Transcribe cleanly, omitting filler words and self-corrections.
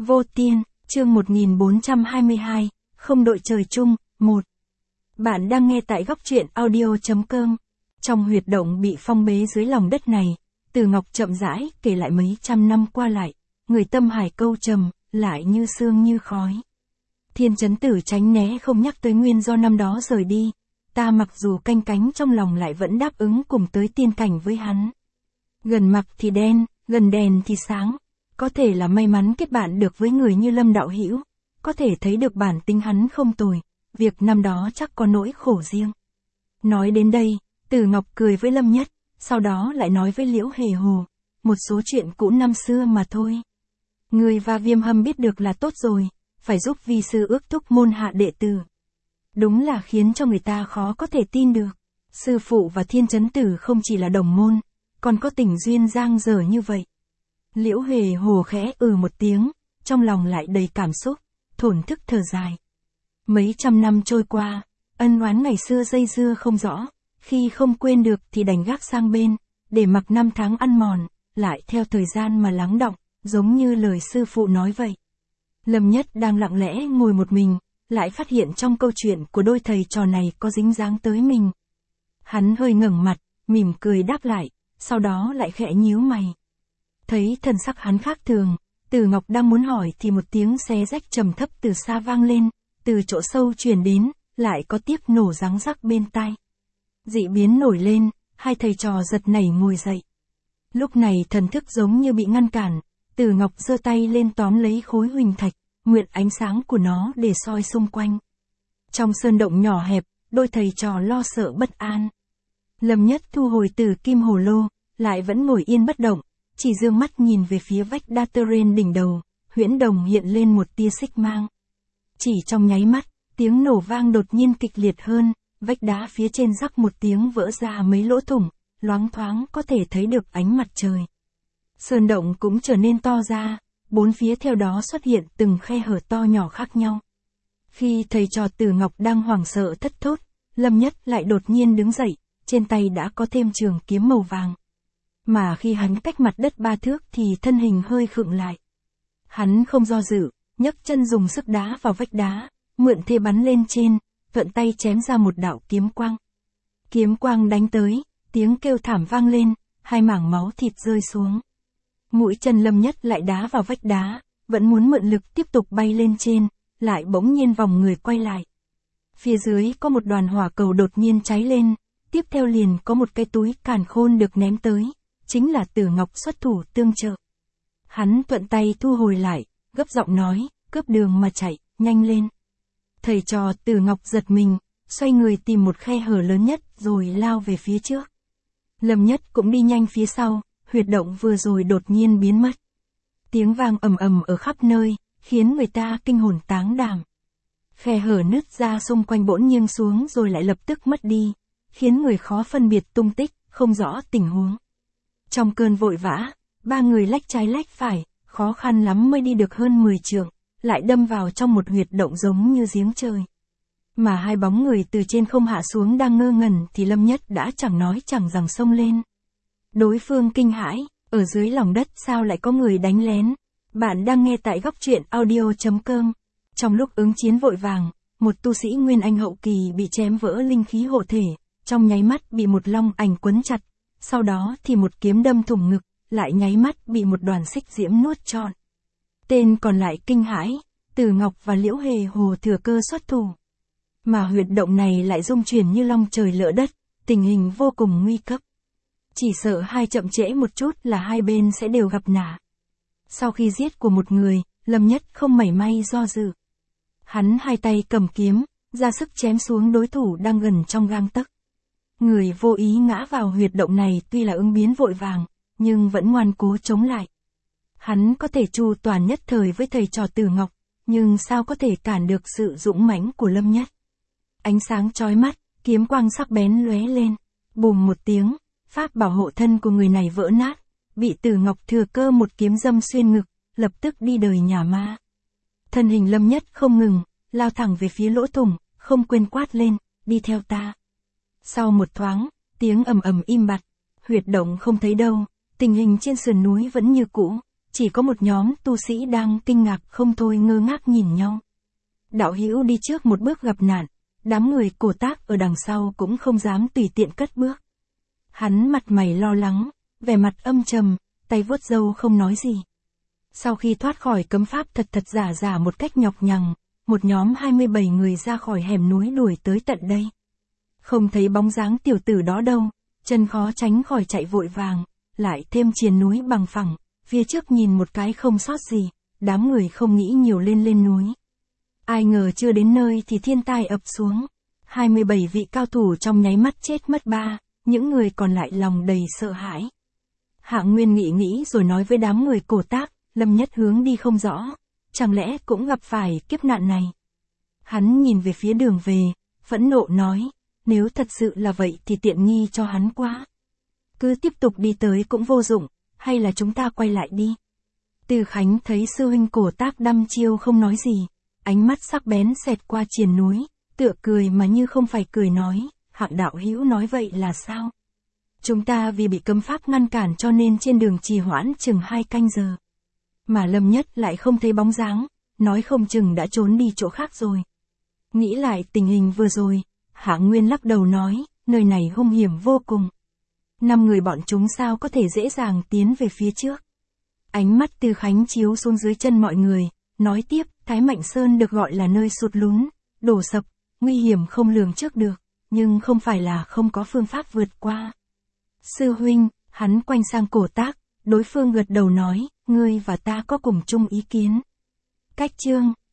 Vô Tiên, chương 1422, không đội trời chung, 1. Bạn đang nghe tại góc truyện audio.com. Trong huyệt động bị phong bế dưới lòng đất này, Từ Ngọc chậm rãi kể lại mấy trăm năm qua lại, người tâm hải câu trầm, lại như sương như khói. Thiên Chấn Tử tránh né không nhắc tới nguyên do năm đó rời đi, ta mặc dù canh cánh trong lòng lại vẫn đáp ứng cùng tới tiên cảnh với hắn. Gần mặt thì đen, gần đèn thì sáng. Có thể là may mắn kết bạn được với người như Lâm đạo hữu, có thể thấy được bản tính hắn không tồi, việc năm đó chắc có nỗi khổ riêng. Nói đến đây, Từ Ngọc cười với Lâm Nhất, sau đó lại nói với Liễu Hề Hồ, một số chuyện cũ năm xưa mà thôi. Người và Viêm Hâm biết được là tốt rồi, phải giúp vi sư ước thúc môn hạ đệ tử. Đúng là khiến cho người ta khó có thể tin được. Sư phụ và Thiên Chấn Tử không chỉ là đồng môn, còn có tình duyên giang dở như vậy. Liễu Hề Hồ khẽ một tiếng, trong lòng lại đầy cảm xúc, thổn thức thở dài. Mấy trăm năm trôi qua, ân oán ngày xưa dây dưa không rõ, khi không quên được thì đành gác sang bên, để mặc năm tháng ăn mòn, lại theo thời gian mà lắng đọng, giống như lời sư phụ nói vậy. Lâm Nhất đang lặng lẽ ngồi một mình, lại phát hiện trong câu chuyện của đôi thầy trò này có dính dáng tới mình. Hắn hơi ngẩng mặt, mỉm cười đáp lại, sau đó lại khẽ nhíu mày. Thấy thần sắc hắn khác thường, Từ Ngọc đang muốn hỏi thì một tiếng xé rách trầm thấp từ xa vang lên, từ chỗ sâu truyền đến, lại có tiếc nổ răng rắc bên tai. Dị biến nổi lên, hai thầy trò giật nảy ngồi dậy. Lúc này thần thức giống như bị ngăn cản, Từ Ngọc giơ tay lên tóm lấy khối huỳnh thạch, mượn ánh sáng của nó để soi xung quanh. Trong sơn động nhỏ hẹp, đôi thầy trò lo sợ bất an. Lâm Nhất thu hồi từ kim hồ lô, lại vẫn ngồi yên bất động, chỉ dương mắt nhìn về phía vách đa tơ rên đỉnh đầu, huyễn đồng hiện lên một tia xích mang. Chỉ trong nháy mắt, tiếng nổ vang đột nhiên kịch liệt hơn, vách đá phía trên rắc một tiếng vỡ ra mấy lỗ thủng, loáng thoáng có thể thấy được ánh mặt trời. Sơn động cũng trở nên to ra, bốn phía theo đó xuất hiện từng khe hở to nhỏ khác nhau. Khi thầy trò Từ Ngọc đang hoảng sợ thất thốt, Lâm Nhất lại đột nhiên đứng dậy, trên tay đã có thêm trường kiếm màu vàng. Mà khi hắn cách mặt đất 3 thước thì thân hình hơi khựng lại. Hắn không do dự, nhấc chân dùng sức đá vào vách đá, mượn thế bắn lên trên, thuận tay chém ra một đạo kiếm quang. Kiếm quang đánh tới, tiếng kêu thảm vang lên, hai mảng máu thịt rơi xuống. Mũi chân Lâm Nhất lại đá vào vách đá, vẫn muốn mượn lực tiếp tục bay lên trên, lại bỗng nhiên vòng người quay lại. Phía dưới có một đoàn hỏa cầu đột nhiên cháy lên, tiếp theo liền có một cái túi càn khôn được ném tới, chính là Từ Ngọc xuất thủ tương trợ. Hắn thuận tay thu hồi lại, gấp giọng nói, cướp đường mà chạy, nhanh lên. Thầy trò Từ Ngọc giật mình, xoay người tìm một khe hở lớn nhất rồi lao về phía trước. Lâm Nhất cũng đi nhanh phía sau, huyệt động vừa rồi đột nhiên biến mất. Tiếng vang ầm ầm ở khắp nơi, khiến người ta kinh hồn táng đảm. Khe hở nứt ra xung quanh bỗng nghiêng xuống rồi lại lập tức mất đi, khiến người khó phân biệt tung tích, không rõ tình huống. Trong cơn vội vã, ba người lách trái lách phải, khó khăn lắm mới đi được hơn 10 trượng, lại đâm vào trong một huyệt động giống như giếng trời. Mà hai bóng người từ trên không hạ xuống đang ngơ ngẩn thì Lâm Nhất đã chẳng nói chẳng rằng xông lên. Đối phương kinh hãi, ở dưới lòng đất sao lại có người đánh lén. Bạn đang nghe tại góc truyện audio.com. Trong lúc ứng chiến vội vàng, một tu sĩ Nguyên Anh hậu kỳ bị chém vỡ linh khí hộ thể, trong nháy mắt bị một long ảnh quấn chặt, sau đó thì một kiếm đâm thủng ngực, lại nháy mắt bị một đoàn xích diễm nuốt trọn. Tên còn lại kinh hãi, Từ Ngọc và Liễu Hề Hồ thừa cơ xuất thủ. Mà huyệt động này lại rung chuyển như long trời lỡ đất, tình hình vô cùng nguy cấp. Chỉ sợ hai chậm trễ một chút là hai bên sẽ đều gặp nạn. Sau khi giết của một người, Lâm Nhất không mảy may do dự. Hắn hai tay cầm kiếm, ra sức chém xuống đối thủ đang gần trong gang tấc. Người vô ý ngã vào huyệt động này tuy là ứng biến vội vàng, nhưng vẫn ngoan cố chống lại. Hắn có thể chu toàn nhất thời với thầy trò Từ Ngọc, nhưng sao có thể cản được sự dũng mãnh của Lâm Nhất. Ánh sáng chói mắt, kiếm quang sắc bén lóe lên, bùm một tiếng, pháp bảo hộ thân của người này vỡ nát, bị Từ Ngọc thừa cơ một kiếm đâm xuyên ngực, lập tức đi đời nhà ma. Thân hình Lâm Nhất không ngừng, lao thẳng về phía lỗ thủng, không quên quát lên, đi theo ta. Sau một thoáng, tiếng ầm ầm im bặt, huyệt động không thấy đâu, tình hình trên sườn núi vẫn như cũ, chỉ có một nhóm tu sĩ đang kinh ngạc không thôi ngơ ngác nhìn nhau. Đạo hữu đi trước một bước gặp nạn, đám người cổ tác ở đằng sau cũng không dám tùy tiện cất bước. Hắn mặt mày lo lắng, vẻ mặt âm trầm, tay vuốt râu không nói gì. Sau khi thoát khỏi cấm pháp thật thật giả giả một cách nhọc nhằn, một nhóm 27 người ra khỏi hẻm núi đuổi tới tận đây. Không thấy bóng dáng tiểu tử đó đâu, chân khó tránh khỏi chạy vội vàng, lại thêm triền núi bằng phẳng, phía trước nhìn một cái không sót gì, đám người không nghĩ nhiều lên núi. Ai ngờ chưa đến nơi thì thiên tai ập xuống, 27 vị cao thủ trong nháy mắt chết mất 3, những người còn lại lòng đầy sợ hãi. Hạng Nguyên nghĩ rồi nói với đám người cổ tác, Lâm Nhất hướng đi không rõ, chẳng lẽ cũng gặp phải kiếp nạn này. Hắn nhìn về phía đường về, phẫn nộ nói, nếu thật sự là vậy thì tiện nghi cho hắn quá. Cứ tiếp tục đi tới cũng vô dụng, hay là chúng ta quay lại đi. Từ Khánh thấy sư huynh cổ tác đăm chiêu không nói gì, ánh mắt sắc bén xẹt qua triền núi, tựa cười mà như không phải cười nói, Hạng đạo hữu nói vậy là sao? Chúng ta vì bị cấm pháp ngăn cản cho nên trên đường trì hoãn chừng 2 canh giờ. Mà Lâm Nhất lại không thấy bóng dáng, nói không chừng đã trốn đi chỗ khác rồi. Nghĩ lại tình hình vừa rồi, Hạng Nguyên lắc đầu nói, nơi này hung hiểm vô cùng. 5 người bọn chúng sao có thể dễ dàng tiến về phía trước. Ánh mắt Từ Khánh chiếu xuống dưới chân mọi người, nói tiếp, Thái Mạnh Sơn được gọi là nơi sụt lún, đổ sập, nguy hiểm không lường trước được, nhưng không phải là không có phương pháp vượt qua. Sư huynh, hắn quay sang cổ tác, đối phương gật đầu nói, ngươi và ta có cùng chung ý kiến. Cách chương